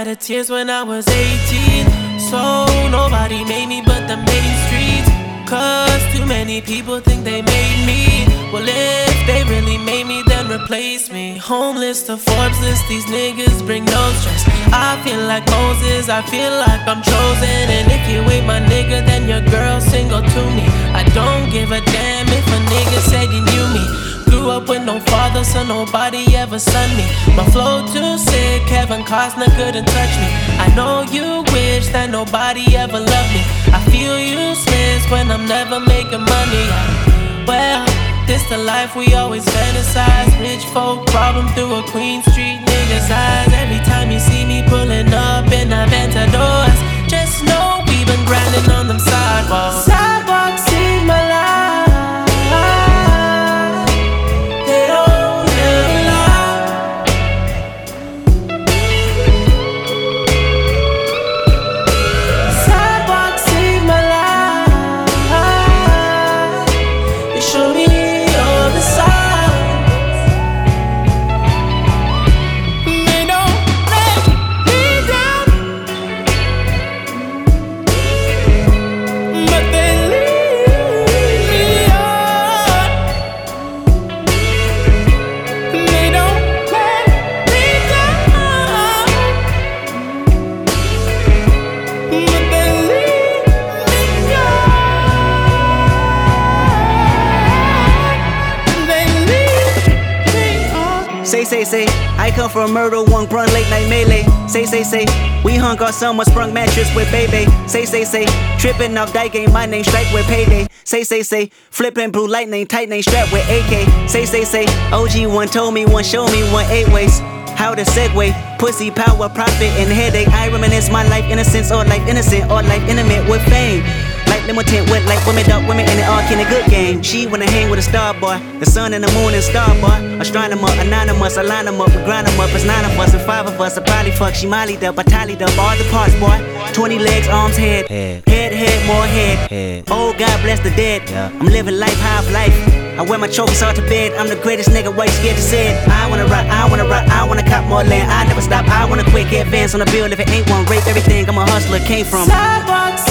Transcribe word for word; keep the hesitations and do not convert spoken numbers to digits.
shedded tears when I was eighteen. So nobody made me but the main streets. Cause too many people think they made me. Well, if they really made me, then replace me. Homeless to Forbes list, these niggas bring no stress. I feel like Moses, I feel like I'm chosen. And if you ain't my nigga, then your girl single to me. I don't give a damn if a nigga said you knew me. Grew up with no father, so nobody ever son me. My flow too sick, Kevin Costner couldn't touch me. I know you wish that nobody ever loved me. I feel useless when I'm never making money. Well, this the life we always fantasize. Rich folk problem through a Queen Street nigga's eyes. Every time you see me pulling up in Aventadors, just know we been grinding on them sidewalks. Sidewalks in my life. Say, say, say, I come from murder, one run late night melee. Say, say, say, we hung on someone sprung mattress with baby. Say, say, say, tripping off die game, my name strike with payday. Say, say, say, flipping blue lightning, tight name strapped with A K. Say, say, say, O G one told me, one showed me, one eight ways. How to segue, pussy, power, profit, and headache. I reminisce my life innocence or life innocent or life intimate with fame. Like limited with like women, dark women, and it all in a good game. She wanna hang with a star boy, the sun and the moon and star boy. Astronomer, anonymous, I line them up, we grind them up. It's nine of us and five of us. I probably fuck, she mollied up, I tallied up all the parts, boy. Twenty legs, arms, head, head, head, head more head. head. Oh, God bless the dead. Yeah. I'm living life, half life. I wear my trophies out to bed. I'm the greatest nigga, why you scared to say it? I wanna rock, I wanna rock, I wanna cop more land. I never stop, I wanna quick advance on the bill. If it ain't one, rape everything. I'm a hustler, came from sidewalks